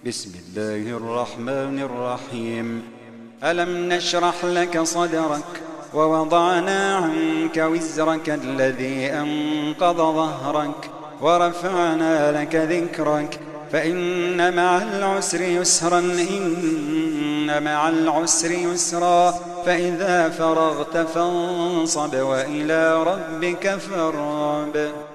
بسم الله الرحمن الرحيم. ألم نشرح لك صدرك ووضعنا عنك وزرك الذي أنقض ظهرك ورفعنا لك ذكرك فإن مع العسر يسرا إن مع العسر يسرا فإذا فرغت فانصب وإلى ربك فارغب.